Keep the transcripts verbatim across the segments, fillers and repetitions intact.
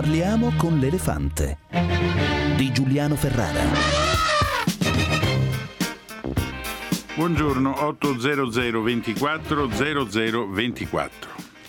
Parliamo con l'elefante di Giuliano Ferrara. Buongiorno, otto zero zero ventiquattro zero zero ventiquattro.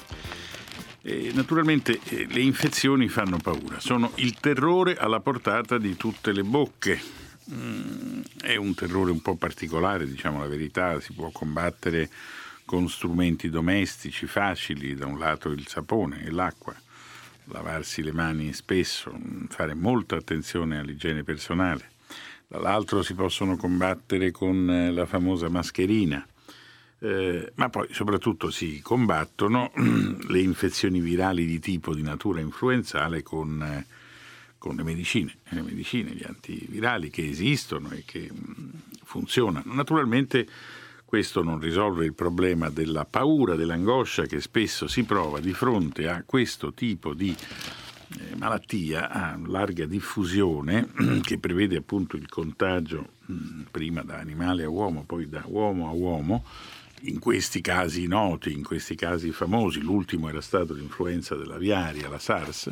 E naturalmente eh, le infezioni fanno paura, sono il terrore alla portata di tutte le bocche. Mm, è un terrore un po' particolare, diciamo la verità, si può combattere con strumenti domestici facili, da un lato il sapone e l'acqua, lavarsi le mani spesso, fare molta attenzione all'igiene personale. Dall'altro si possono combattere con la famosa mascherina, eh, ma poi soprattutto si combattono le infezioni virali di tipo di natura influenzale con, eh, con le medicine, le medicine, gli antivirali che esistono e che mh, funzionano. Naturalmente questo non risolve il problema della paura, dell'angoscia che spesso si prova di fronte a questo tipo di eh, malattia a larga diffusione che prevede appunto il contagio mh, prima da animale a uomo, poi da uomo a uomo, in questi casi noti, in questi casi famosi. L'ultimo era stato l'influenza dell'aviaria, la SARS.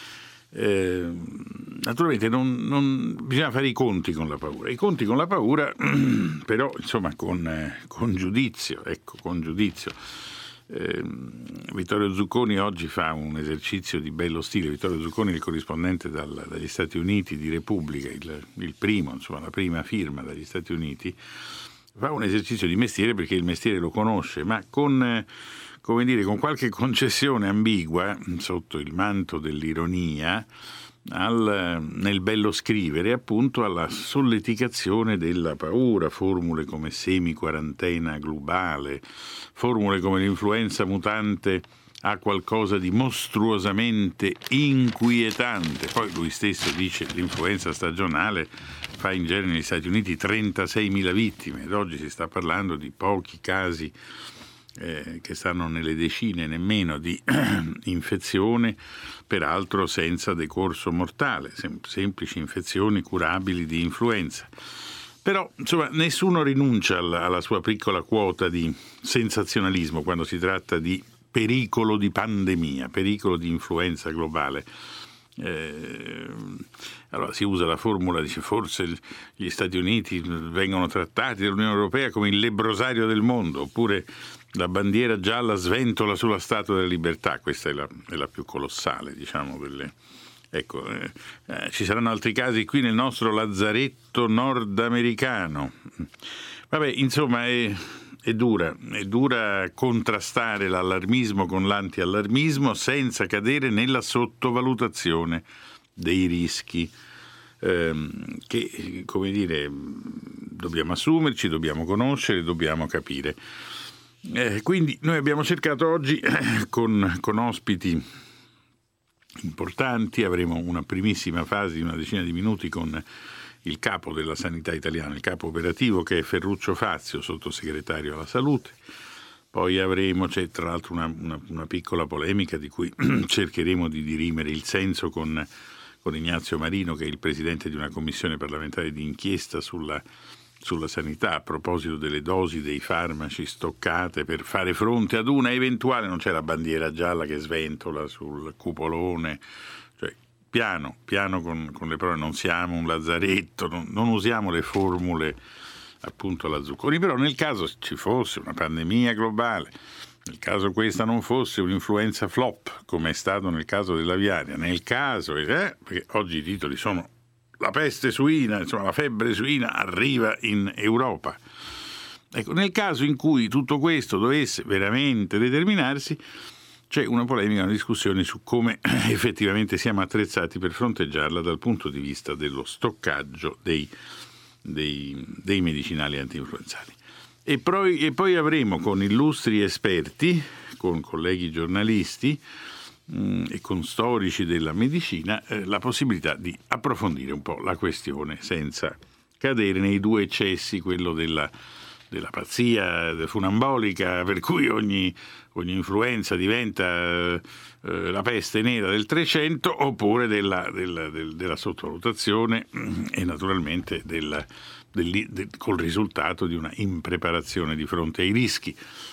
Eh, naturalmente non, non bisogna fare i conti con la paura, i conti con la paura però insomma con, eh, con giudizio, ecco, con giudizio. Eh, Vittorio Zucconi oggi fa un esercizio di bello stile. Vittorio Zucconi è il corrispondente dal, dagli Stati Uniti di Repubblica, il, il primo, insomma la prima firma dagli Stati Uniti. Fa un esercizio di mestiere perché il mestiere lo conosce, ma con eh, come dire, con qualche concessione ambigua, sotto il manto dell'ironia, al, nel bello scrivere, appunto alla solleticazione della paura, formule come semi-quarantena globale, formule come l'influenza mutante ha qualcosa di mostruosamente inquietante. Poi lui stesso dice che l'influenza stagionale fa in genere negli Stati Uniti trentaseimila vittime, ed oggi si sta parlando di pochi casi Eh, che stanno nelle decine nemmeno di infezione, peraltro senza decorso mortale, sem- semplici infezioni curabili di influenza. Però insomma nessuno rinuncia alla, alla sua piccola quota di sensazionalismo quando si tratta di pericolo di pandemia, pericolo di influenza globale. Eh, allora si usa la formula, dice forse gli Stati Uniti vengono trattati dall'Unione Europea come il lebbrosario del mondo, oppure la bandiera gialla sventola sulla Statua della Libertà. Questa è la, è la più colossale, diciamo, delle... Ecco, eh, eh, ci saranno altri casi qui nel nostro lazzaretto nordamericano. Vabbè, insomma, è, è dura, è dura contrastare l'allarmismo con l'antiallarmismo senza cadere nella sottovalutazione dei rischi ehm, che, come dire, dobbiamo assumerci, dobbiamo conoscere, dobbiamo capire. Eh, quindi noi abbiamo cercato oggi eh, con, con ospiti importanti, avremo una primissima fase di una decina di minuti con il capo della sanità italiana, il capo operativo, che è Ferruccio Fazio, sottosegretario alla salute. Poi avremo, c'è tra l'altro una, una, una piccola polemica di cui cercheremo di dirimere il senso con, con Ignazio Marino, che è il presidente di una commissione parlamentare di inchiesta sulla sulla sanità a proposito delle dosi dei farmaci stoccate per fare fronte ad una eventuale, non c'è la bandiera gialla che sventola sul cupolone, cioè piano, piano con, con le parole, non siamo un lazzaretto, non, non usiamo le formule appunto alla Zucconi, però nel caso ci fosse una pandemia globale, nel caso questa non fosse un'influenza flop, come è stato nel caso dell'aviaria, nel caso, eh, perché oggi i titoli sono la peste suina, insomma la febbre suina arriva in Europa. Ecco, nel caso in cui tutto questo dovesse veramente determinarsi, c'è una polemica, una discussione su come effettivamente siamo attrezzati per fronteggiarla dal punto di vista dello stoccaggio dei, dei, dei medicinali antinfluenzali. E poi, e poi avremo con illustri esperti, con colleghi giornalisti, e con storici della medicina eh, la possibilità di approfondire un po' la questione senza cadere nei due eccessi, quello della, della pazzia funambolica per cui ogni, ogni influenza diventa eh, la peste nera del trecento, oppure della, della, del, della sottovalutazione e naturalmente del, del, del, col risultato di una impreparazione di fronte ai rischi.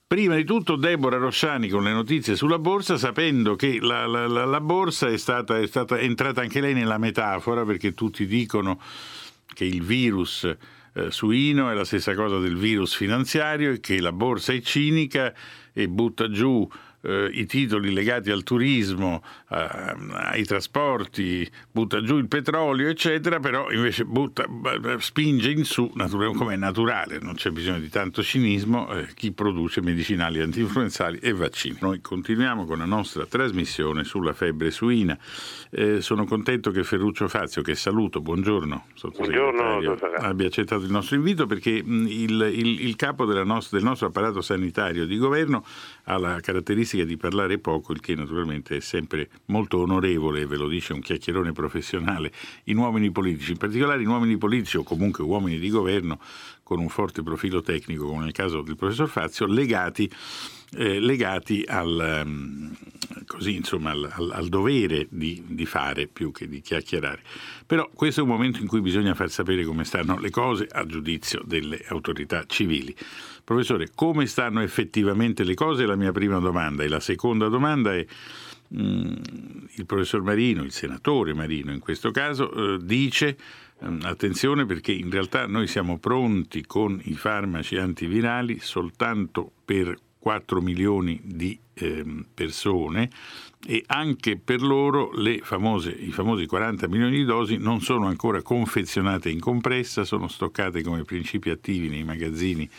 Prima di tutto Deborah Rosciani con le notizie sulla borsa, sapendo che la, la, la, la borsa è stata, è stata è entrata anche lei nella metafora, perché tutti dicono che il virus eh, suino è la stessa cosa del virus finanziario e che la borsa è cinica e butta giù eh, i titoli legati al turismo, eh, ai trasporti, butta giù il petrolio, eccetera, però invece butta, spinge in su, natura, come è naturale, non c'è bisogno di tanto cinismo, eh, chi produce medicinali antinfluenzali e vaccini. Noi continuiamo con la nostra trasmissione sulla febbre suina. Eh, sono contento che Ferruccio Fazio, che saluto, buongiorno, sottosegretario, buongiorno, abbia accettato il nostro invito, perché mh, il, il, il capo della nostra, del nostro apparato sanitario di governo ha la caratteristica di parlare poco, il che naturalmente è sempre molto onorevole, ve lo dice un chiacchierone professionale, in uomini politici, in particolare in uomini politici o comunque uomini di governo con un forte profilo tecnico, come nel caso del professor Fazio, legati, eh, legati al, um, così, insomma, al, al, al dovere di, di fare più che di chiacchierare. Però questo è un momento in cui bisogna far sapere come stanno le cose a giudizio delle autorità civili. Professore, come stanno effettivamente le cose? È la mia prima domanda. E la seconda domanda è: mh, il professor Marino, il senatore Marino in questo caso, eh, dice mh, attenzione, perché in realtà noi siamo pronti con i farmaci antivirali soltanto per quattro milioni di eh, persone, e anche per loro le famose, i famosi quaranta milioni di dosi non sono ancora confezionate in compressa, sono stoccate come principi attivi nei magazzini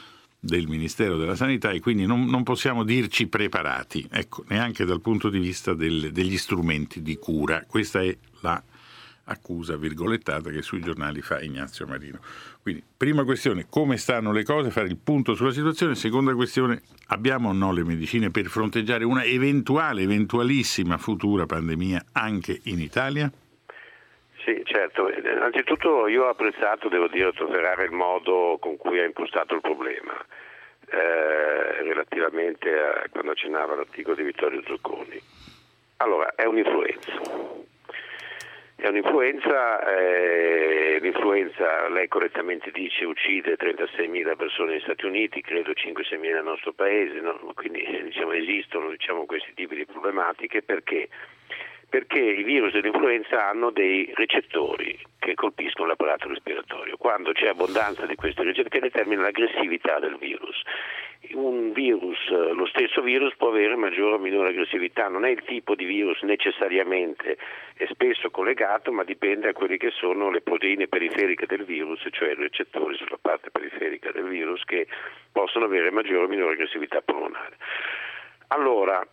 del Ministero della Sanità, e quindi non, non possiamo dirci preparati, ecco, neanche dal punto di vista del, degli strumenti di cura. Questa è la accusa virgolettata che sui giornali fa Ignazio Marino. Quindi, prima questione, come stanno le cose, fare il punto sulla situazione. Seconda questione, abbiamo o no le medicine per fronteggiare una eventuale, eventualissima futura pandemia anche in Italia? Sì, certo. Innanzitutto io ho apprezzato, devo dire, Ferrara, il modo con cui ha impostato il problema eh, relativamente a quando accennava l'articolo di Vittorio Zucconi. Allora, è un'influenza. È un'influenza, eh, l'influenza, lei correttamente dice, uccide trentaseimila persone negli Stati Uniti, credo cinque seimila nel nostro paese, no? Quindi diciamo, esistono diciamo, questi tipi di problematiche perché? Perché i virus dell'influenza hanno dei recettori che colpiscono l'apparato respiratorio. Quando c'è abbondanza di questi recettori, che determina l'aggressività del virus. Un virus, lo stesso virus può avere maggiore o minore aggressività, non è il tipo di virus necessariamente, è spesso collegato, ma dipende da quelle che sono le proteine periferiche del virus, cioè i recettori sulla parte periferica del virus, che possono avere maggiore o minore aggressività polmonare. Allora,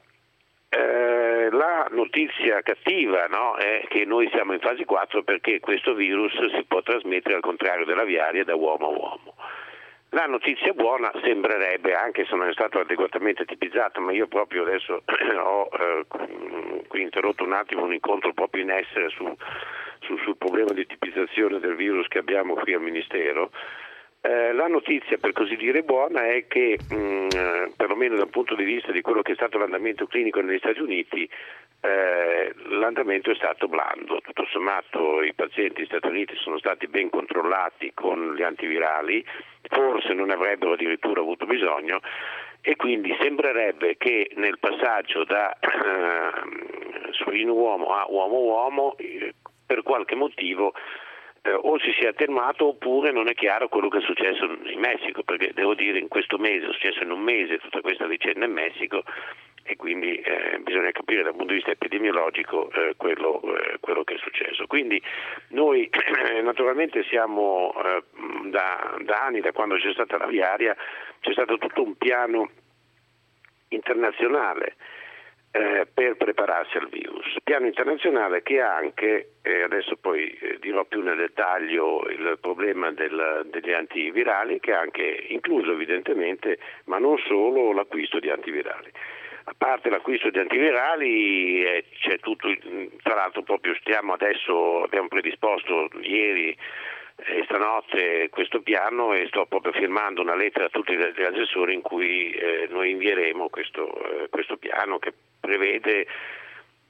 Eh, la notizia cattiva, no, è che noi siamo in fase quattro perché questo virus si può trasmettere al contrario della viaria da uomo a uomo. La notizia buona sembrerebbe, anche se non è stato adeguatamente tipizzato, ma io proprio adesso ho eh, qui interrotto un attimo un incontro proprio in essere su, su, sul problema di tipizzazione del virus che abbiamo qui al Ministero. Eh, la notizia, per così dire, buona è che mh, perlomeno dal punto di vista di quello che è stato l'andamento clinico negli Stati Uniti, eh, l'andamento è stato blando. Tutto sommato i pazienti negli Stati Uniti sono stati ben controllati con gli antivirali, forse non avrebbero addirittura avuto bisogno, e quindi sembrerebbe che nel passaggio da eh, suino-uomo a uomo-uomo eh, per qualche motivo Eh, o si sia attenuato oppure non è chiaro quello che è successo in Messico, perché devo dire in questo mese, è successo in un mese tutta questa vicenda in Messico, e quindi eh, bisogna capire dal punto di vista epidemiologico eh, quello, eh, quello che è successo. Quindi noi eh, naturalmente siamo eh, da, da anni, da quando c'è stata la viaria, c'è stato tutto un piano internazionale Eh, per prepararsi al virus, piano internazionale che ha anche, eh, adesso poi eh, dirò più nel dettaglio il problema del, degli antivirali, che ha anche incluso evidentemente, ma non solo, l'acquisto di antivirali. A parte l'acquisto di antivirali eh, c'è tutto, tra l'altro proprio stiamo adesso, abbiamo predisposto ieri e stanotte questo piano e sto proprio firmando una lettera a tutti gli assessori in cui eh, noi invieremo questo, eh, questo piano che prevede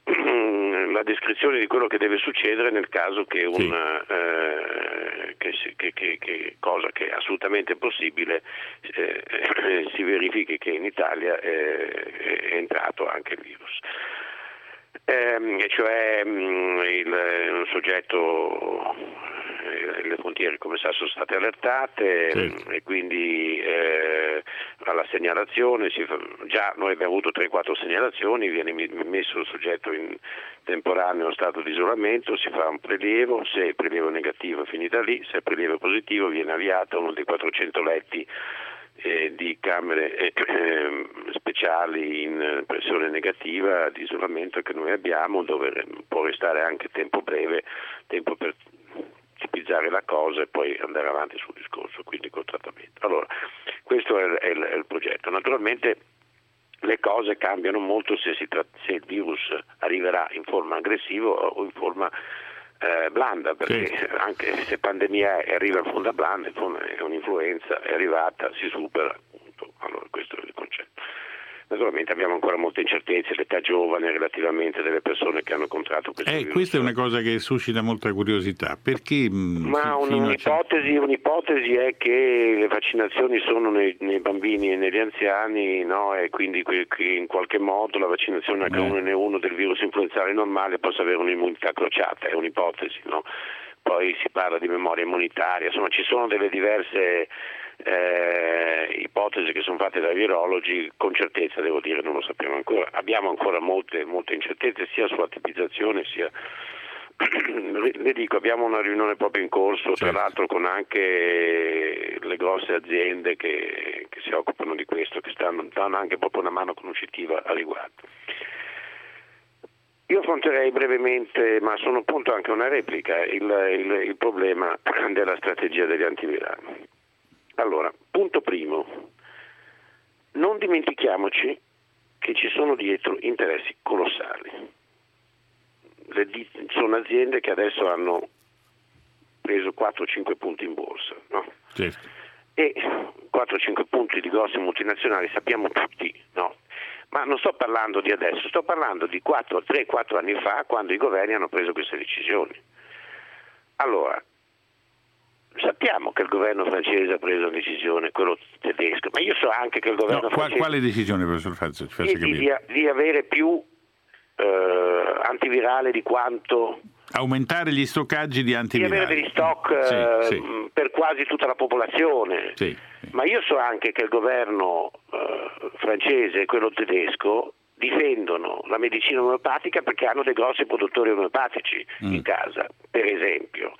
la descrizione di quello che deve succedere nel caso che una sì. eh, che, che, che, che cosa che è assolutamente possibile eh, si verifichi che in Italia eh, è entrato anche il virus. Eh, cioè mh, il, un soggetto, eh, le frontiere come sa sono state allertate, certo. E quindi eh, alla segnalazione si fa, già noi abbiamo avuto tre quattro segnalazioni, viene messo il soggetto in temporaneo stato di isolamento, si fa un prelievo, se il prelievo è negativo è finita lì, se il prelievo è positivo viene avviato uno dei quattrocento letti Eh, di camere eh, eh, speciali in pressione negativa di isolamento che noi abbiamo, dove può restare anche tempo breve, tempo per tipizzare la cosa e poi andare avanti sul discorso, quindi col trattamento. Allora, questo è, è, è il progetto. Naturalmente le cose cambiano molto se, si tra- se il virus arriverà in forma aggressiva o in forma Eh, blanda, perché sì. Anche se pandemia arriva in forma blanda, in forma è un'influenza, è arrivata, si supera, appunto. Allora questo è il concetto. Naturalmente abbiamo ancora molte incertezze, l'età giovane relativamente delle persone che hanno contratto questo eh, virus. Questa è una cosa che suscita molta curiosità, perché ma un, un'ipotesi, a... un'ipotesi è che le vaccinazioni sono nei, nei bambini e negli anziani, no? E quindi che, che in qualche modo la vaccinazione acca uno enne uno del virus influenzale normale possa avere un'immunità crociata, è un'ipotesi, no? Poi si parla di memoria immunitaria, insomma ci sono delle diverse Eh, ipotesi che sono fatte dai virologi, con certezza devo dire non lo sappiamo ancora, abbiamo ancora molte, molte incertezze sia sulla tipizzazione sia le dico abbiamo una riunione proprio in corso, certo. Tra l'altro con anche le grosse aziende che, che si occupano di questo, che stanno danno anche proprio una mano conoscitiva a riguardo. Io affronterei brevemente, ma sono appunto anche una replica, il, il, il problema della strategia degli antivirali. Allora, punto primo, non dimentichiamoci che ci sono dietro interessi colossali. Le di- sono aziende che adesso hanno preso quattro cinque punti in borsa, no? Certo. E quattro cinque punti di grosse multinazionali sappiamo tutti, no? Ma non sto parlando di adesso, sto parlando di tre quattro anni fa, quando i governi hanno preso queste decisioni. Allora, sappiamo che il governo francese ha preso una decisione, quello tedesco, ma io so anche che il governo no, francese... Quale decisione, professor Fazio? Ci faccia di, di, di avere più eh, antivirale di quanto... Aumentare gli stoccaggi di antivirali. Di avere degli stock sì, eh, sì. per quasi tutta la popolazione. Sì, sì. Ma io so anche che il governo eh, francese e quello tedesco difendono la medicina omeopatica perché hanno dei grossi produttori omeopatici mm. in casa, per esempio.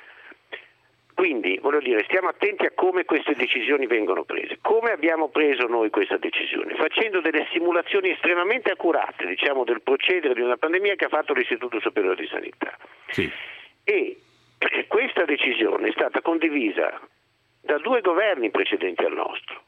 Quindi, voglio dire, stiamo attenti a come queste decisioni vengono prese. Come abbiamo preso noi questa decisione? Facendo delle simulazioni estremamente accurate, diciamo, del procedere di una pandemia che ha fatto l'Istituto Superiore di Sanità. Sì. E questa decisione è stata condivisa da due governi precedenti al nostro.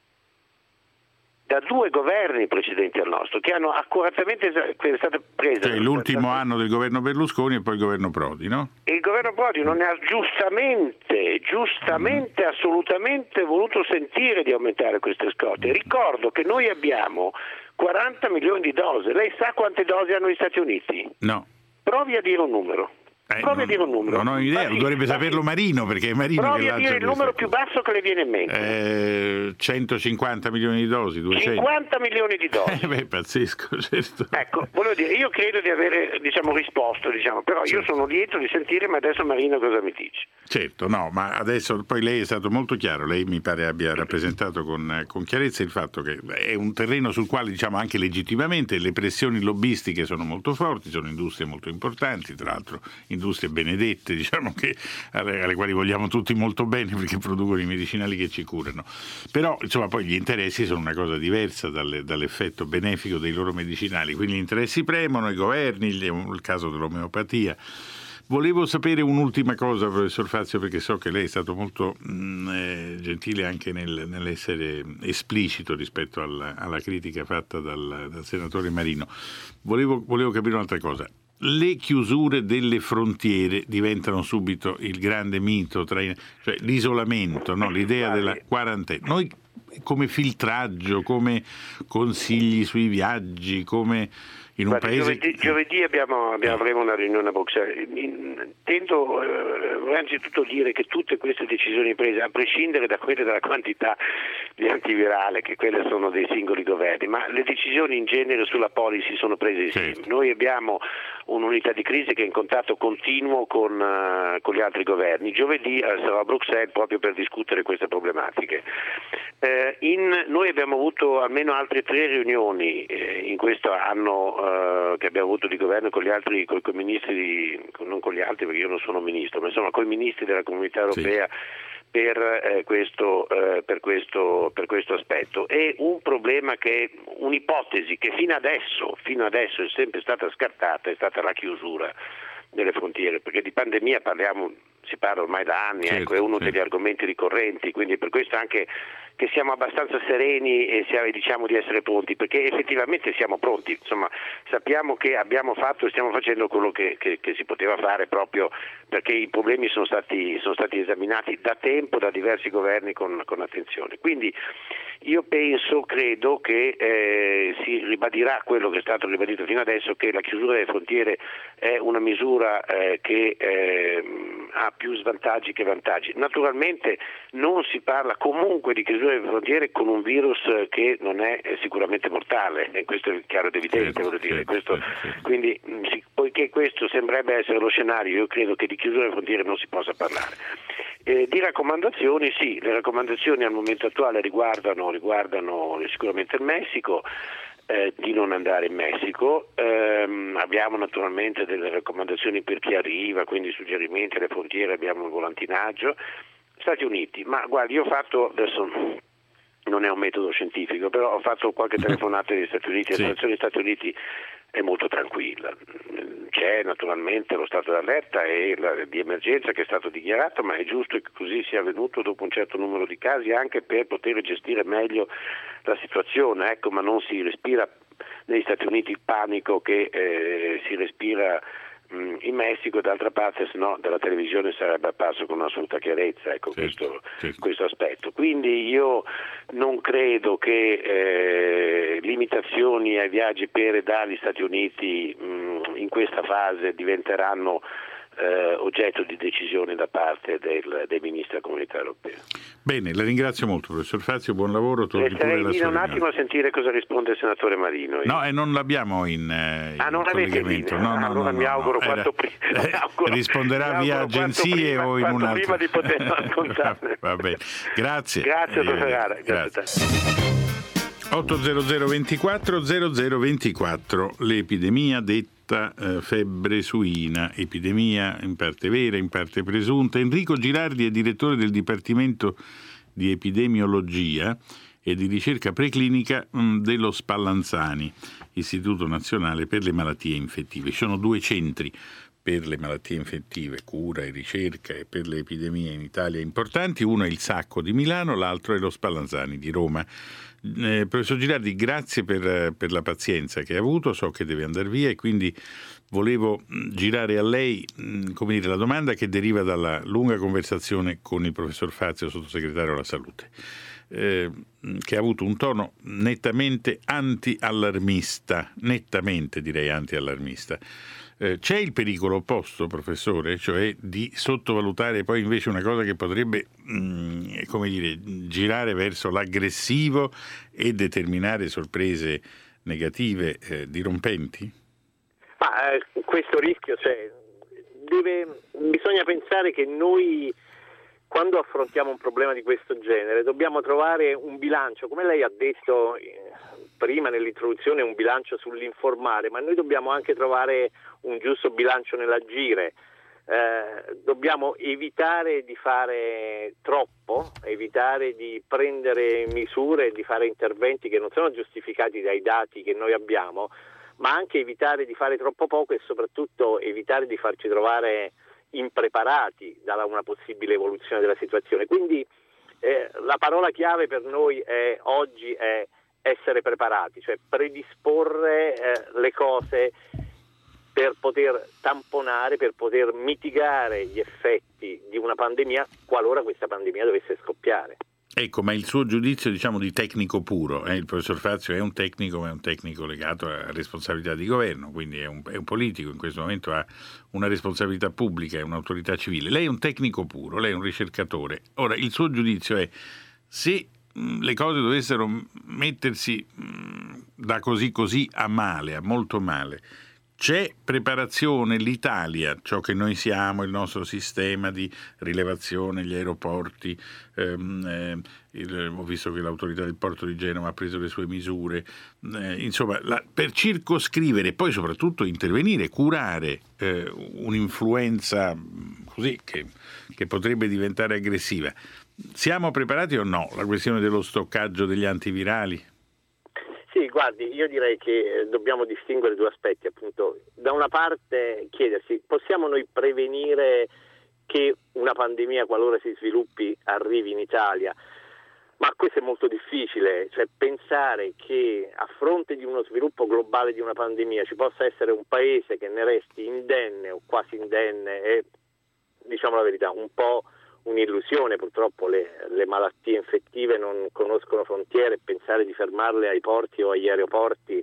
Da due governi precedenti al nostro, che hanno accuratamente è stata presa. Cioè l'ultimo stata... anno del governo Berlusconi e poi il governo Prodi, no? E il governo Prodi non ne ha giustamente, giustamente, mm. assolutamente voluto sentire di aumentare queste scorte. Ricordo che noi abbiamo quaranta milioni di dosi. Lei sa quante dosi hanno gli Stati Uniti? No. Provi a dire un numero. Eh, Provi non, a dire un numero. Non ho idea, sì, dovrebbe saperlo sì. Marino, perché è Marino Provi che a dire il numero più basso che le viene in mente. Eh, centocinquanta milioni di dosi, duecento. cinquanta milioni di dosi. Eh, beh, pazzesco, certo. Ecco, volevo dire, io credo di avere, diciamo, risposto, diciamo, però certo. Io sono lieto di sentire, ma adesso Marino cosa mi dice? Certo, no, ma adesso poi lei è stato molto chiaro, lei mi pare abbia rappresentato con, con chiarezza il fatto che è un terreno sul quale, diciamo, anche legittimamente le pressioni lobbistiche sono molto forti, sono industrie molto importanti, tra l'altro industrie benedette, diciamo che alle, alle quali vogliamo tutti molto bene perché producono i medicinali che ci curano, però insomma poi gli interessi sono una cosa diversa dalle, dall'effetto benefico dei loro medicinali, quindi gli interessi premono, i governi, il, il caso dell'omeopatia. Volevo sapere un'ultima cosa, professor Fazio, perché so che lei è stato molto mh, eh, gentile anche nel, nell'essere esplicito rispetto alla, alla critica fatta dal, dal senatore Marino. Volevo, volevo capire un'altra cosa. Le chiusure delle frontiere diventano subito il grande mito, tra i, cioè l'isolamento, no? L'idea della quarantena. Noi come filtraggio, come consigli sui viaggi, come in un Guarda, paese... Giovedì, giovedì abbiamo, abbiamo, avremo una riunione a Bruxelles. Intendo eh, anzitutto dire che tutte queste decisioni prese, a prescindere da quelle della quantità di antivirale, che quelle sono dei singoli governi, ma le decisioni in genere sulla policy sono prese insieme. Certo. Noi abbiamo un'unità di crisi che è in contatto continuo con, uh, con gli altri governi. Giovedì uh, sarò a Bruxelles proprio per discutere queste problematiche. Eh, in, noi abbiamo avuto almeno altre tre riunioni eh, in questo anno eh, che abbiamo avuto di governo con gli altri, con i ministri, di, non con gli altri perché io non sono ministro, ma insomma con i ministri della Comunità Europea. Sì. Per, eh, questo, eh, per, questo, per questo aspetto. È un problema che è un'ipotesi che fino adesso, fino adesso è sempre stata scartata, è stata la chiusura delle frontiere, perché di pandemia parliamo, si parla ormai da anni, certo, ecco, è uno certo. degli argomenti ricorrenti, quindi per questo anche che siamo abbastanza sereni e siamo, diciamo di essere pronti, perché effettivamente siamo pronti, insomma sappiamo che abbiamo fatto e stiamo facendo quello che, che, che si poteva fare proprio perché i problemi sono stati, sono stati esaminati da tempo da diversi governi con, con attenzione. Quindi io penso, credo che eh, si ribadirà quello che è stato ribadito fino adesso, che la chiusura delle frontiere è una misura eh, che eh, ha più svantaggi che vantaggi. Naturalmente non si parla comunque di chiusura delle frontiere con un virus che non è sicuramente mortale, e questo è chiaro ed evidente, certo, voglio dire. Certo, questo, certo. Quindi sì, poiché questo sembrerebbe essere lo scenario, io credo che di chiusura delle frontiere non si possa parlare. Eh, di raccomandazioni, sì, le raccomandazioni al momento attuale riguardano, riguardano sicuramente il Messico, eh, di non andare in Messico, eh, abbiamo naturalmente delle raccomandazioni per chi arriva, quindi suggerimenti alle frontiere, abbiamo il volantinaggio. Stati Uniti, ma guardi, io ho fatto, adesso non è un metodo scientifico, però ho fatto qualche telefonata negli Stati Uniti, sì. La situazione negli Stati Uniti è molto tranquilla, c'è naturalmente lo stato d'allerta e la, di emergenza che è stato dichiarato, ma è giusto che così sia avvenuto dopo un certo numero di casi, anche per poter gestire meglio la situazione, ecco, ma non si respira negli Stati Uniti il panico che eh, si respira in Messico. D'altra parte, se no dalla televisione sarebbe apparso con assoluta chiarezza, ecco, certo, questo, certo. questo aspetto. Quindi io non credo che eh, limitazioni ai viaggi per e dagli Stati Uniti mh, in questa fase diventeranno eh, oggetto di decisione da parte del, dei ministri della Comunità Europea. Bene, la ringrazio molto, professor Fazio, buon lavoro. Starei lì un attimo a sentire cosa risponde il senatore Marino. No, e eh, non l'abbiamo in, eh, ah, non in collegamento. No, no, allora no, mi no, auguro no. quanto prima. Eh, risponderà via agenzie prima, o in un altro. prima di poter raccontare. Va bene, grazie. Grazie, dottor Ferrara. Grazie. otto zero zero ventiquattro zero zero ventiquattro, l'epidemia detta eh, febbre suina, epidemia in parte vera, in parte presunta. Enrico Girardi è direttore del Dipartimento di Epidemiologia e di Ricerca Preclinica mh, dello Spallanzani, Istituto Nazionale per le Malattie Infettive. Ci sono due centri per le malattie infettive, cura e ricerca, e per le epidemie in Italia importanti. Uno è il Sacco di Milano, l'altro è lo Spallanzani di Roma. Eh, professor Girardi, grazie per, per la pazienza che ha avuto, so che deve andare via e quindi volevo girare a lei mh, come dire, la domanda che deriva dalla lunga conversazione con il professor Fazio, sottosegretario alla Salute, eh, che ha avuto un tono nettamente anti-allarmista, nettamente direi anti-allarmista. Eh, c'è il pericolo opposto, professore, cioè di sottovalutare poi invece una cosa che potrebbe, mh, come dire, girare verso l'aggressivo e determinare sorprese negative, eh, dirompenti? Ma eh, questo rischio c'è. Deve, bisogna pensare che noi, quando affrontiamo un problema di questo genere, dobbiamo trovare un bilancio, come lei ha detto eh, prima nell'introduzione, un bilancio sull'informare, ma noi dobbiamo anche trovare un giusto bilancio nell'agire. Eh, dobbiamo evitare di fare troppo, evitare di prendere misure, di fare interventi che non sono giustificati dai dati che noi abbiamo, ma anche evitare di fare troppo poco e soprattutto evitare di farci trovare impreparati da una possibile evoluzione della situazione. Quindi eh, la parola chiave per noi è, oggi è essere preparati, cioè predisporre eh, le cose per poter tamponare, per poter mitigare gli effetti di una pandemia qualora questa pandemia dovesse scoppiare. Ecco, ma il suo giudizio, diciamo, di tecnico puro, eh? Il professor Fazio è un tecnico, ma è un tecnico legato a responsabilità di governo, quindi è un, è un politico, in questo momento ha una responsabilità pubblica, è un'autorità civile. Lei è un tecnico puro, lei è un ricercatore. Ora, il suo giudizio è: se mh, le cose dovessero mettersi mh, da così così a male, a molto male, c'è preparazione? L'Italia, ciò che noi siamo, il nostro sistema di rilevazione, gli aeroporti, ehm, eh, il, ho visto che l'autorità del porto di Genova ha preso le sue misure, eh, insomma, la, per circoscrivere e poi soprattutto intervenire, curare eh, un'influenza così che, che potrebbe diventare aggressiva. Siamo preparati o no? La questione dello stoccaggio degli antivirali? Sì, guardi, io direi che dobbiamo distinguere due aspetti, appunto. Da una parte chiedersi: possiamo noi prevenire che una pandemia, qualora si sviluppi, arrivi in Italia? Ma questo è molto difficile, cioè pensare che a fronte di uno sviluppo globale di una pandemia ci possa essere un paese che ne resti indenne o quasi indenne è, diciamo la verità, un po' un'illusione. Purtroppo le, le malattie infettive non conoscono frontiere, pensare di fermarle ai porti o agli aeroporti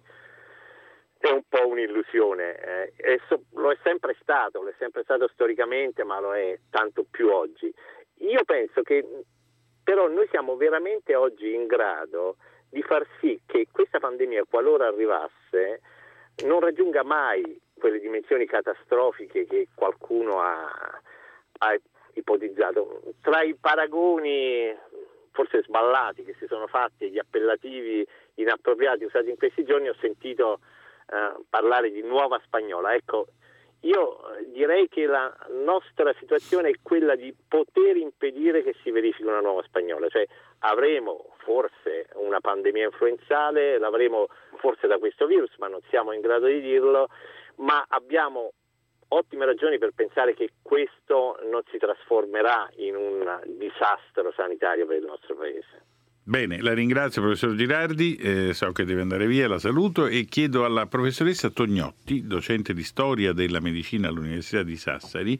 è un po' un'illusione, eh, e so, lo è sempre stato, lo è sempre stato storicamente, ma lo è tanto più oggi. Io penso che però noi siamo veramente oggi in grado di far sì che questa pandemia, qualora arrivasse, non raggiunga mai quelle dimensioni catastrofiche che qualcuno ha, ha ipotizzato. Tra i paragoni forse sballati che si sono fatti e gli appellativi inappropriati usati in questi giorni, ho sentito eh, parlare di nuova spagnola. Ecco, io direi che la nostra situazione è quella di poter impedire che si verifichi una nuova spagnola, cioè avremo forse una pandemia influenzale, l'avremo forse da questo virus, ma non siamo in grado di dirlo, ma abbiamo ottime ragioni per pensare che questo non si trasformerà in un disastro sanitario per il nostro paese. Bene, la ringrazio professor Girardi, eh, so che deve andare via, la saluto e chiedo alla professoressa Tognotti, docente di storia della medicina all'Università di Sassari,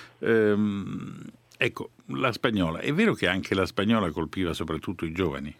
ehm, ecco, la spagnola, è vero che anche la spagnola colpiva soprattutto i giovani?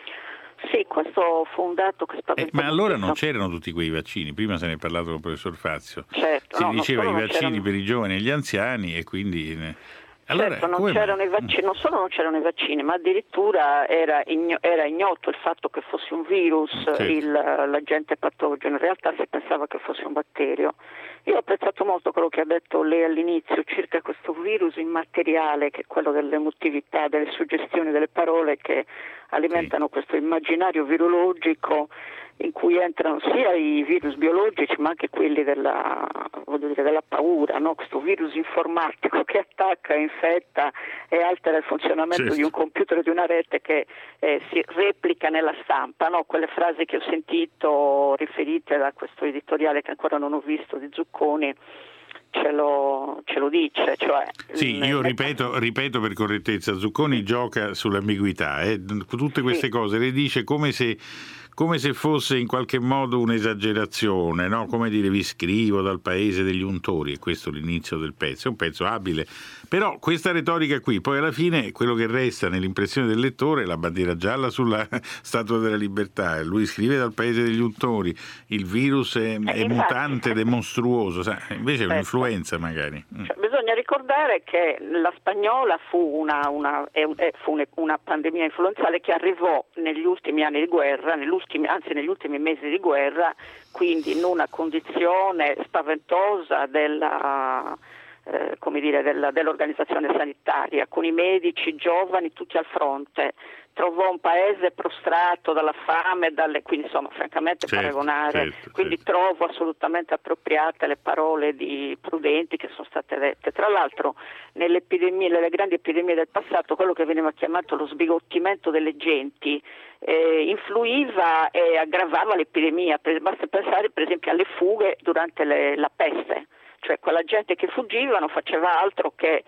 Sì, questo fu un dato che spaventò. Eh, ma allora non c'erano tutti quei vaccini, prima se ne è parlato con il professor Fazio, certo, si no, diceva i vaccini c'erano... per i giovani e gli anziani e quindi... Allora, certo, non c'erano i vaccini, non solo non c'erano i vaccini, ma addirittura era, igno- era ignoto il fatto che fosse un virus, certo. il, l'agente patogeno, in realtà si pensava che fosse un batterio. Io ho apprezzato molto quello che ha detto lei all'inizio circa questo virus immateriale, che è quello dell'emotività, delle suggestioni, delle parole che alimentano sì. questo immaginario virologico in cui entrano sia i virus biologici ma anche quelli della, voglio dire, della paura, no? Questo virus informatico che attacca, infetta e altera il funzionamento certo. di un computer o di una rete che eh, si replica nella stampa, no? Quelle frasi che ho sentito riferite da questo editoriale che ancora non ho visto di Zucconi ce lo, ce lo dice. Cioè, sì, io ripeto, ripeto per correttezza, Zucconi sì. gioca sull'ambiguità, eh? Tutte queste sì. cose le dice come se come se fosse in qualche modo un'esagerazione, no? Come dire, vi scrivo dal paese degli untori, e questo è l'inizio del pezzo, è un pezzo abile, però questa retorica qui, poi alla fine quello che resta nell'impressione del lettore è la bandiera gialla sulla Statua della Libertà, lui scrive dal paese degli untori, il virus è, è mutante ed è mostruoso, sa? Invece è un'influenza magari. Cioè, bisogna ricordare che la spagnola fu una, una, fu una pandemia influenzale che arrivò negli ultimi anni di guerra, negli ultimi, anzi negli ultimi mesi di guerra, quindi in una condizione spaventosa della, eh, come dire, della, dell'organizzazione sanitaria, con i medici giovani tutti al fronte. Trovò un paese prostrato dalla fame, dalle, quindi insomma francamente certo, paragonare, certo, quindi certo. trovo assolutamente appropriate le parole di Prudenti che sono state dette. Tra l'altro nelle epidemie, nelle grandi epidemie del passato, quello che veniva chiamato lo sbigottimento delle genti eh, influiva e aggravava l'epidemia. Basta pensare per esempio alle fughe durante le, la peste, cioè quella gente che fuggiva non faceva altro che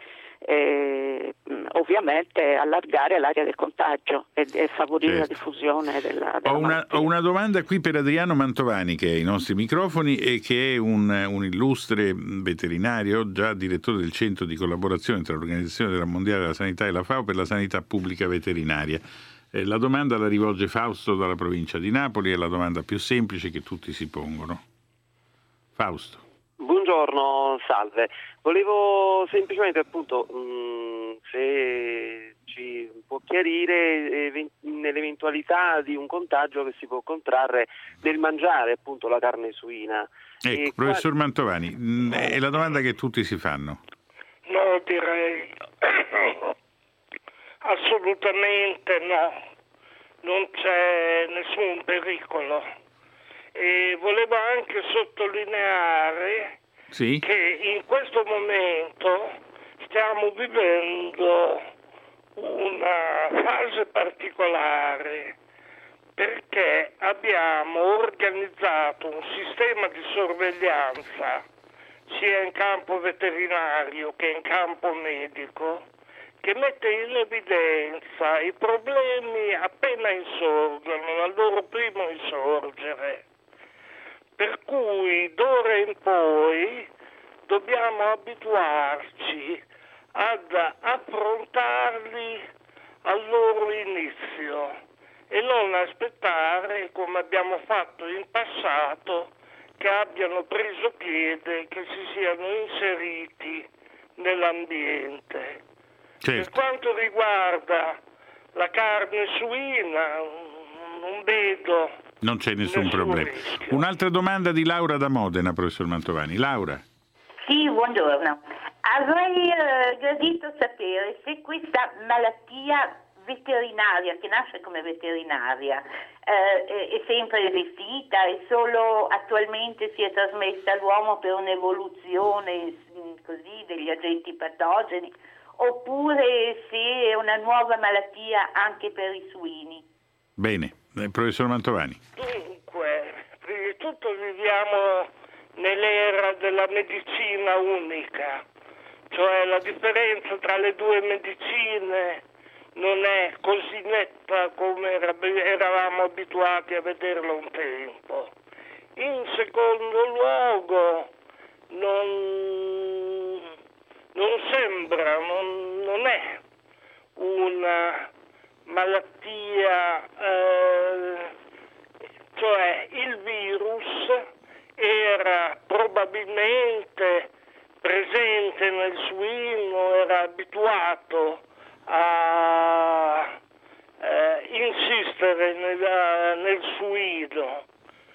e ovviamente allargare l'area del contagio e, e favorire certo. la diffusione della, della ho, una, ho una domanda qui per Adriano Mantovani, che è ai nostri microfoni e che è un, un illustre veterinario, già direttore del centro di collaborazione tra l'Organizzazione della Mondiale della Sanità e la FAO per la sanità pubblica veterinaria. Eh, la domanda la rivolge Fausto dalla provincia di Napoli, è la domanda più semplice che tutti si pongono. Fausto. Buongiorno, salve. Volevo semplicemente appunto mh, se ci può chiarire eh, nell'eventualità di un contagio che si può contrarre nel mangiare appunto la carne suina. Ecco, e professor qua... Mantovani, mh, è la domanda che tutti si fanno. No, direi assolutamente no, non c'è nessun pericolo. E volevo anche sottolineare sì? che in questo momento stiamo vivendo una fase particolare perché abbiamo organizzato un sistema di sorveglianza sia in campo veterinario che in campo medico che mette in evidenza i problemi appena insorgono, al loro primo insorgere. Per cui d'ora in poi dobbiamo abituarci ad affrontarli al loro inizio e non aspettare, come abbiamo fatto in passato, che abbiano preso piede, che si siano inseriti nell'ambiente. Certo. Per quanto riguarda la carne suina, non vedo... Non c'è nessun, nessun problema. Rischio. Un'altra domanda di Laura da Modena, professor Mantovani. Laura. Sì, buongiorno. Avrei eh, gradito sapere se questa malattia veterinaria, che nasce come veterinaria, eh, è sempre esistita e solo attualmente si è trasmessa all'uomo per un'evoluzione così degli agenti patogeni, oppure se è una nuova malattia anche per i suini. Bene, eh, professor Mantovani. Dunque, prima di tutto viviamo nell'era della medicina unica, cioè la differenza tra le due medicine non è così netta come eravamo abituati a vederla un tempo. In secondo luogo, non, non sembra, non, non è una malattia, eh, cioè il virus era probabilmente presente nel suino, era abituato a eh, insistere nel, nel suino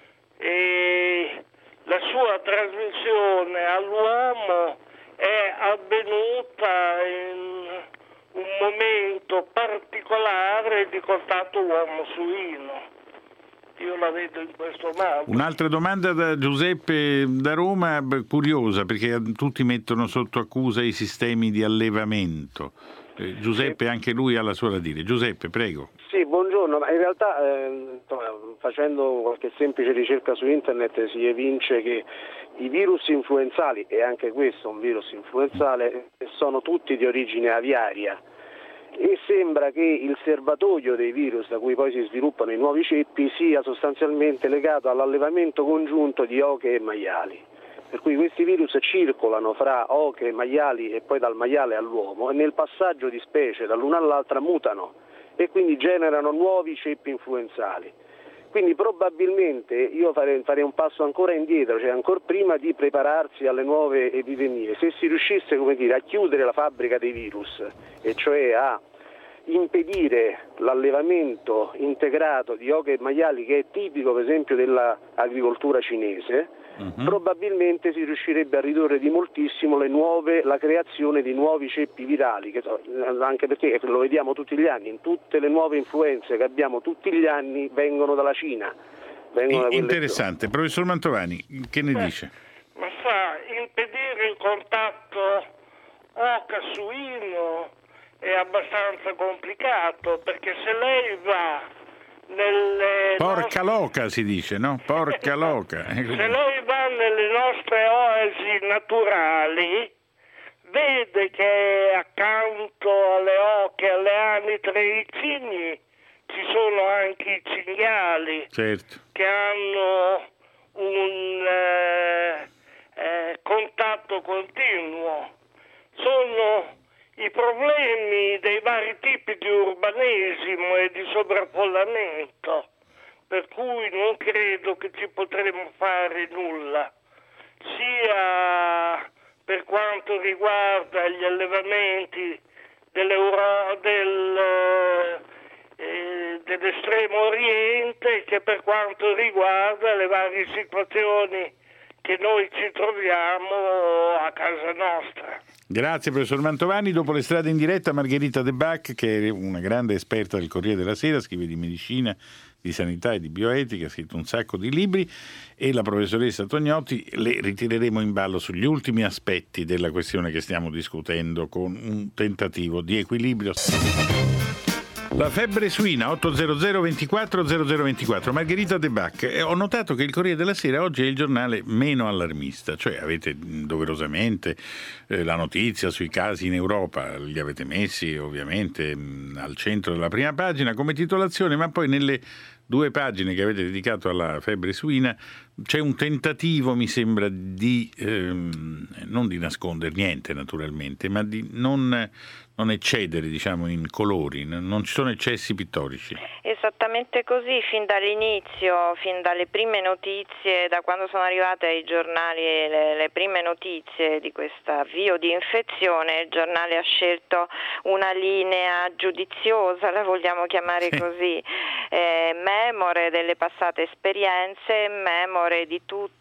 e la sua trasmissione all'uomo è avvenuta in un momento particolare di contatto uomo-suino. Io la vedo in questo modo. Un'altra domanda da Giuseppe da Roma, curiosa, perché tutti mettono sotto accusa i sistemi di allevamento. Eh, Giuseppe, sì. Anche lui ha la sua da dire. Giuseppe, prego. Sì, buongiorno. Ma in realtà, eh, facendo qualche semplice ricerca su internet, si evince che i virus influenzali, e anche questo è un virus influenzale, sono tutti di origine aviaria. E sembra che il serbatoio dei virus da cui poi si sviluppano i nuovi ceppi sia sostanzialmente legato all'allevamento congiunto di oche e maiali. Per cui questi virus circolano fra oche e maiali e poi dal maiale all'uomo e nel passaggio di specie dall'una all'altra mutano e quindi generano nuovi ceppi influenzali. Quindi probabilmente io farei, farei un passo ancora indietro, cioè ancora prima di prepararsi alle nuove epidemie, se si riuscisse, come dire, a chiudere la fabbrica dei virus, e cioè a impedire l'allevamento integrato di oche e maiali, che è tipico per esempio dell'agricoltura cinese, uh-huh. probabilmente si riuscirebbe a ridurre di moltissimo le nuove, la creazione di nuovi ceppi virali, che, anche perché lo vediamo tutti gli anni, in tutte le nuove influenze che abbiamo tutti gli anni vengono dalla Cina. Vengono da Interessante. Zone. Professor Mantovani, che ne Beh, dice? Ma sa, impedire il contatto oca-suino è abbastanza complicato, perché se lei va nelle porca nostre... loca si dice, no? Porca loca. Se lei va nelle nostre oasi naturali vede che accanto alle oche e alle anitre e ai cigni ci sono anche i cinghiali, certo, che hanno un eh, eh, contatto continuo. Sono i problemi dei vari tipi di urbanesimo e di sovraffollamento, per cui non credo che ci potremo fare nulla, sia per quanto riguarda gli allevamenti dell'Euro, del, eh, dell'estremo oriente, che per quanto riguarda le varie situazioni che noi ci troviamo a casa nostra. Grazie professor Mantovani. Dopo le strade in diretta, Margherita De Bach, che è una grande esperta del Corriere della Sera, scrive di medicina, di sanità e di bioetica, ha scritto un sacco di libri, e la professoressa Tognotti. Le ritireremo in ballo sugli ultimi aspetti della questione che stiamo discutendo, con un tentativo di equilibrio. La febbre suina, ottocento ventiquattro zero zero ventiquattro. Margherita De Bach, eh, ho notato che il Corriere della Sera oggi è il giornale meno allarmista, cioè avete doverosamente eh, la notizia sui casi in Europa, li avete messi ovviamente mh, al centro della prima pagina come titolazione, ma poi nelle due pagine che avete dedicato alla febbre suina c'è un tentativo, mi sembra, di ehm, non di nascondere niente naturalmente, ma di non, non eccedere, diciamo, in colori, non ci sono eccessi pittorici. Esattamente così, fin dall'inizio, fin dalle prime notizie, da quando sono arrivate ai giornali le, le prime notizie di questo avvio di infezione, il giornale ha scelto una linea giudiziosa, la vogliamo chiamare sì. così, eh, memore delle passate esperienze, memore di tutti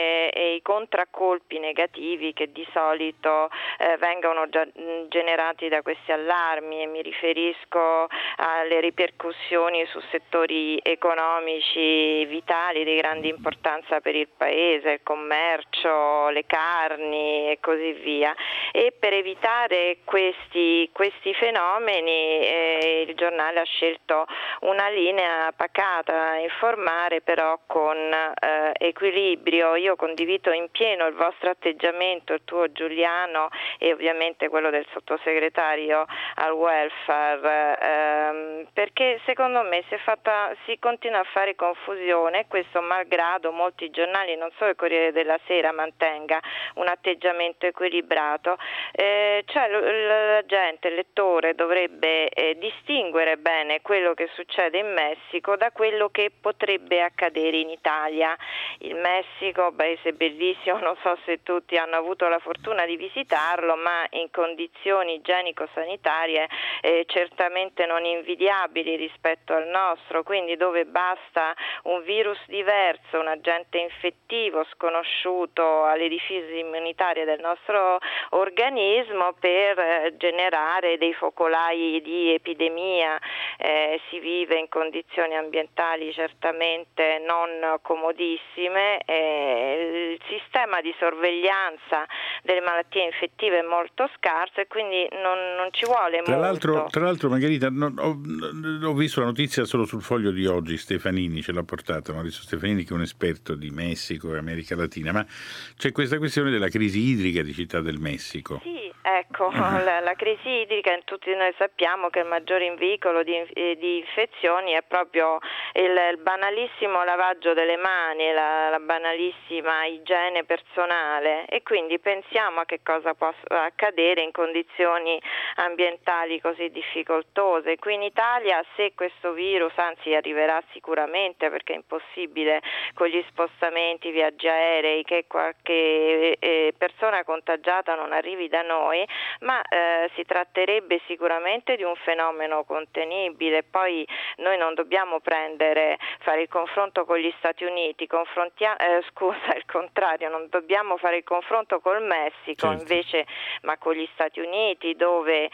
e i contraccolpi negativi che di solito eh, vengono già generati da questi allarmi, e mi riferisco alle ripercussioni su settori economici vitali di grande importanza per il paese, il commercio, le carni e così via. E per evitare questi, questi fenomeni eh, il giornale ha scelto una linea pacata, informare però con eh, equilibrio. Io condivido in pieno il vostro atteggiamento, il tuo Giuliano, e ovviamente quello del sottosegretario al welfare, ehm, perché secondo me si è fatta, si continua a fare confusione, questo malgrado molti giornali, non solo il Corriere della Sera, mantenga un atteggiamento equilibrato. Eh, cioè la gente, il lettore, dovrebbe eh, distinguere bene quello che succede in Messico da quello che potrebbe accadere in Italia. Il Messico, paese bellissimo, non so se tutti hanno avuto la fortuna di visitarlo, ma in condizioni igienico-sanitarie eh, certamente non invidiabili rispetto al nostro, quindi dove basta un virus diverso, un agente infettivo sconosciuto alle difese immunitarie del nostro organismo per eh, generare dei focolai di epidemia. Eh, si vive in condizioni ambientali certamente non comodissime. Eh, il sistema di sorveglianza delle malattie infettive è molto scarso e quindi non, non ci vuole tra molto. L'altro, tra l'altro Margherita, non, ho, ho visto la notizia solo sul Foglio di oggi, Stefanini ce l'ha portata, Maurizio Stefanini, che è un esperto di Messico e America Latina, ma c'è questa questione della crisi idrica di Città del Messico. Sì, ecco, la, la crisi idrica, tutti noi sappiamo che il maggiore veicolo di, di infezioni è proprio il, il banalissimo lavaggio delle mani, la, la banalissima igiene personale, e quindi pensiamo a che cosa può accadere in condizioni ambientali così difficoltose. Qui in Italia, se questo virus, anzi arriverà sicuramente perché è impossibile con gli spostamenti, viaggi aerei, che qualche eh, persona contagiata non arrivi da noi, ma eh, si tratterebbe sicuramente di un fenomeno contenibile. Poi noi non dobbiamo prendere, fare il confronto con gli Stati Uniti, confrontia- eh, scusa, il contrario, non dobbiamo fare il confronto col Messico, certo. invece, ma con gli Stati Uniti, dove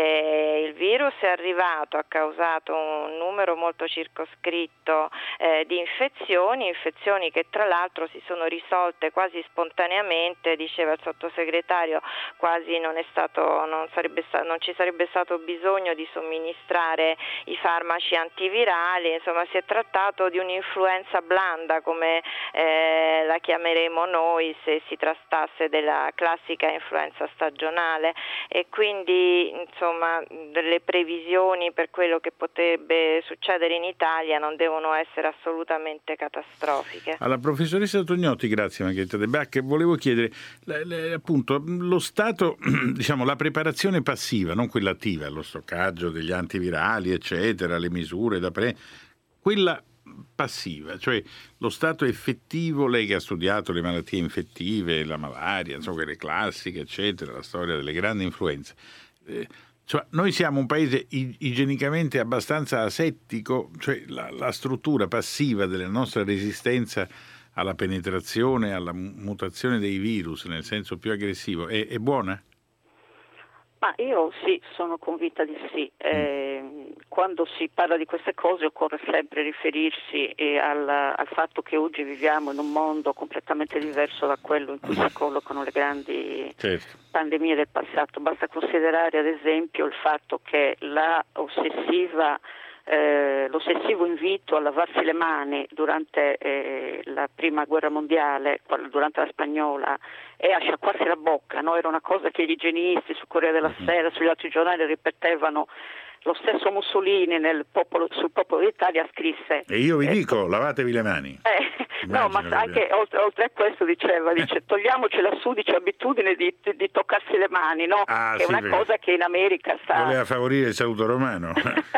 eh, il virus è arrivato, ha causato un numero molto circoscritto eh, di infezioni, infezioni che tra l'altro si sono risolte quasi spontaneamente, diceva il sottosegretario, quasi non non è stato, non sarebbe sta- non ci sarebbe stato bisogno di somministrare i farmaci antivirali, insomma si è trattato di un'influenza blanda, come eh, la chiameremo noi se si trattasse della classica influenza stagionale, e quindi insomma le previsioni per quello che potrebbe succedere in Italia non devono essere assolutamente catastrofiche. Alla professoressa Tognotti, grazie Margherita De Bacche, volevo chiedere le, le, appunto lo stato, diciamo la preparazione passiva, non quella attiva, lo stoccaggio degli antivirali eccetera, le misure da pre, quella passiva, cioè lo stato effettivo, lei che ha studiato le malattie infettive, la malaria, insomma quelle classiche eccetera, la storia delle grandi influenze, eh, cioè, noi siamo un paese igienicamente abbastanza asettico, cioè la, la struttura passiva della nostra resistenza alla penetrazione, alla mutazione dei virus nel senso più aggressivo, è, è buona? Ma io sì, sono convinta di sì. Eh, quando si parla di queste cose occorre sempre riferirsi eh, al, al fatto che oggi viviamo in un mondo completamente diverso da quello in cui si collocano le grandi certo. pandemie del passato. Basta considerare ad esempio il fatto che la ossessiva Eh, l'ossessivo invito a lavarsi le mani durante eh, la prima guerra mondiale, durante la spagnola, e a sciacquarsi la bocca, no? Era una cosa che gli igienisti sul Corriere della Sera, sugli altri giornali ripetevano. Lo stesso Mussolini nel popolo, sul Popolo d'Italia scrisse e io vi eh, dico lavatevi le mani. Eh, no, ma anche oltre, oltre a questo diceva, dice togliamoci la sudicia abitudine di, di, di toccarsi le mani, no? Ah, che sì, è una perché cosa che in America sta... voleva favorire il saluto romano.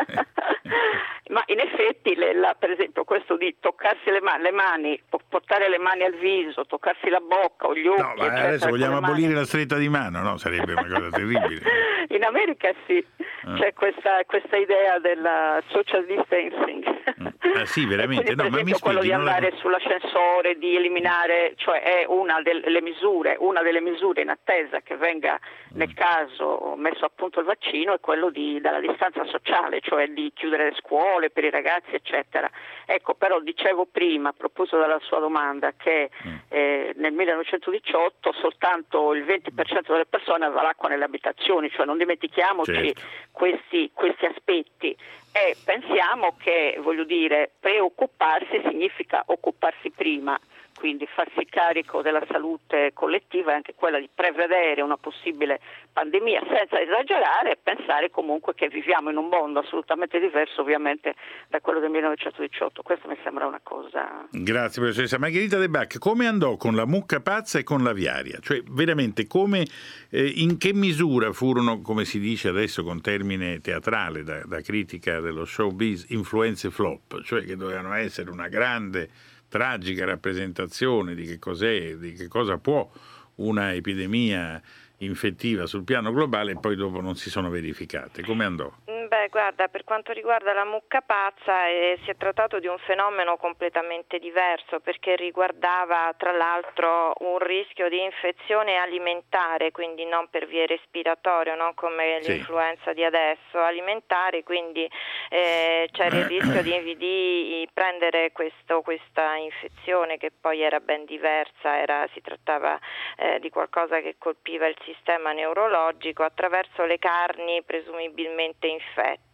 Ma in effetti le, la, per esempio questo di toccarsi le mani, le mani, portare le mani al viso, toccarsi la bocca o gli occhi. No, ma eccetera, adesso vogliamo abolire la stretta di mano, no? Sarebbe una cosa terribile. In America sì, ah. c'è questa, questa idea della social distancing. Ah sì, veramente? Quindi, per no, esempio, ma mi quello spieghi, di andare la... sull'ascensore, di eliminare, cioè è una delle misure, una delle misure in attesa che venga nel caso messo a punto il vaccino è quello di, della distanza sociale, cioè di chiudere le scuole per i ragazzi eccetera. Ecco, però dicevo prima a proposito della sua domanda che eh, nel millenovecentodiciotto soltanto il venti per cento delle persone aveva l'acqua nelle abitazioni, cioè non dimentichiamoci certo. questi, questi aspetti. E pensiamo che, voglio dire, preoccuparsi significa occuparsi prima, quindi farsi carico della salute collettiva e anche quella di prevedere una possibile pandemia senza esagerare e pensare comunque che viviamo in un mondo assolutamente diverso ovviamente da quello del millenovecentodiciotto. Questa mi sembra una cosa... Grazie professoressa. Margherita De Bacche, come andò con la mucca pazza e con l'aviaria? Cioè veramente come, eh, in che misura furono, come si dice adesso con termine teatrale da, da critica dello showbiz, influenze flop, cioè che dovevano essere una grande tragica rappresentazione di che cos'è, di che cosa può una epidemia infettiva sul piano globale e poi dopo non si sono verificate. Come andò? Beh, guarda, per quanto riguarda la mucca pazza eh, si è trattato di un fenomeno completamente diverso perché riguardava tra l'altro un rischio di infezione alimentare, quindi non per vie respiratorie, non come sì. l'influenza di adesso, alimentare, quindi eh, c'era il rischio di, di prendere questo, questa infezione che poi era ben diversa, era, si trattava eh, di qualcosa che colpiva il sistema neurologico attraverso le carni presumibilmente infette.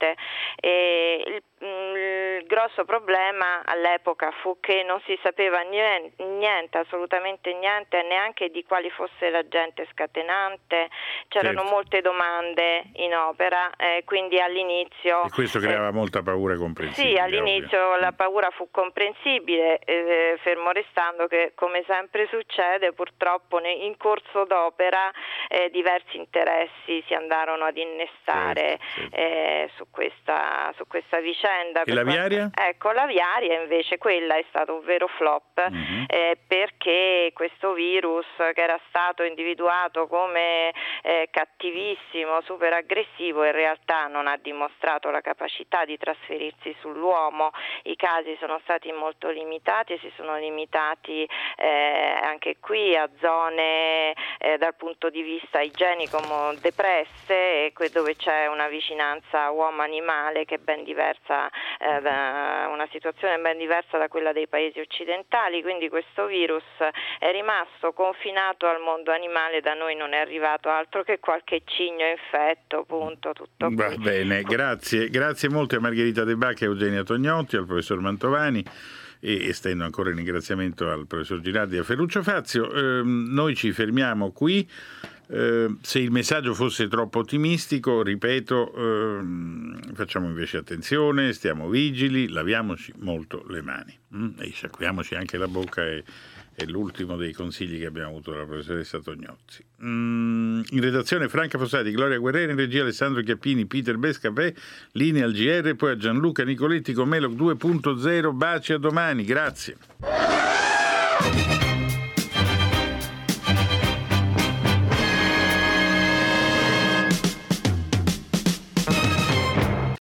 E il, il grosso problema all'epoca fu che non si sapeva niente, niente, assolutamente niente, neanche di quali fosse l'agente scatenante, c'erano certo. molte domande in opera, eh, quindi all'inizio... E questo creava eh, molta paura comprensibile. Sì, all'inizio ovvio. La paura fu comprensibile, eh, fermo restando che come sempre succede purtroppo in corso d'opera eh, diversi interessi si andarono ad innestare certo, certo. Eh, su questa, su questa vicenda. E l'aviaria? Quanto, ecco, l'aviaria invece quella è stato un vero flop mm-hmm. eh, perché questo virus che era stato individuato come eh, cattivissimo, super aggressivo, in realtà non ha dimostrato la capacità di trasferirsi sull'uomo. I casi sono stati molto limitati e si sono limitati eh, anche qui a zone eh, dal punto di vista igienico depresse, e dove c'è una vicinanza uomo-animale che è ben diversa, eh, da una situazione ben diversa da quella dei paesi occidentali, quindi questo virus è rimasto confinato al mondo animale, da noi non è arrivato altro che qualche cigno infetto, punto, tutto qui. Va bene, grazie, grazie molto a Margherita De Bacchi, a Eugenia Tognotti, al professor Mantovani, e estendo ancora il ringraziamento al professor Girardi e a Ferruccio Fazio. Eh, noi ci fermiamo qui. Eh, se il messaggio fosse troppo ottimistico, ripeto, eh, facciamo invece attenzione, stiamo vigili, laviamoci molto le mani mm? e sciacquiamoci anche la bocca, e, è l'ultimo dei consigli che abbiamo avuto dalla professoressa Tognozzi. Mm, in redazione Franca Fossati, Gloria Guerrera, in regia Alessandro Chiappini, Peter Bescapè, linea al G R, poi a Gianluca Nicoletti con Melog due punto zero. Baci, a domani, grazie.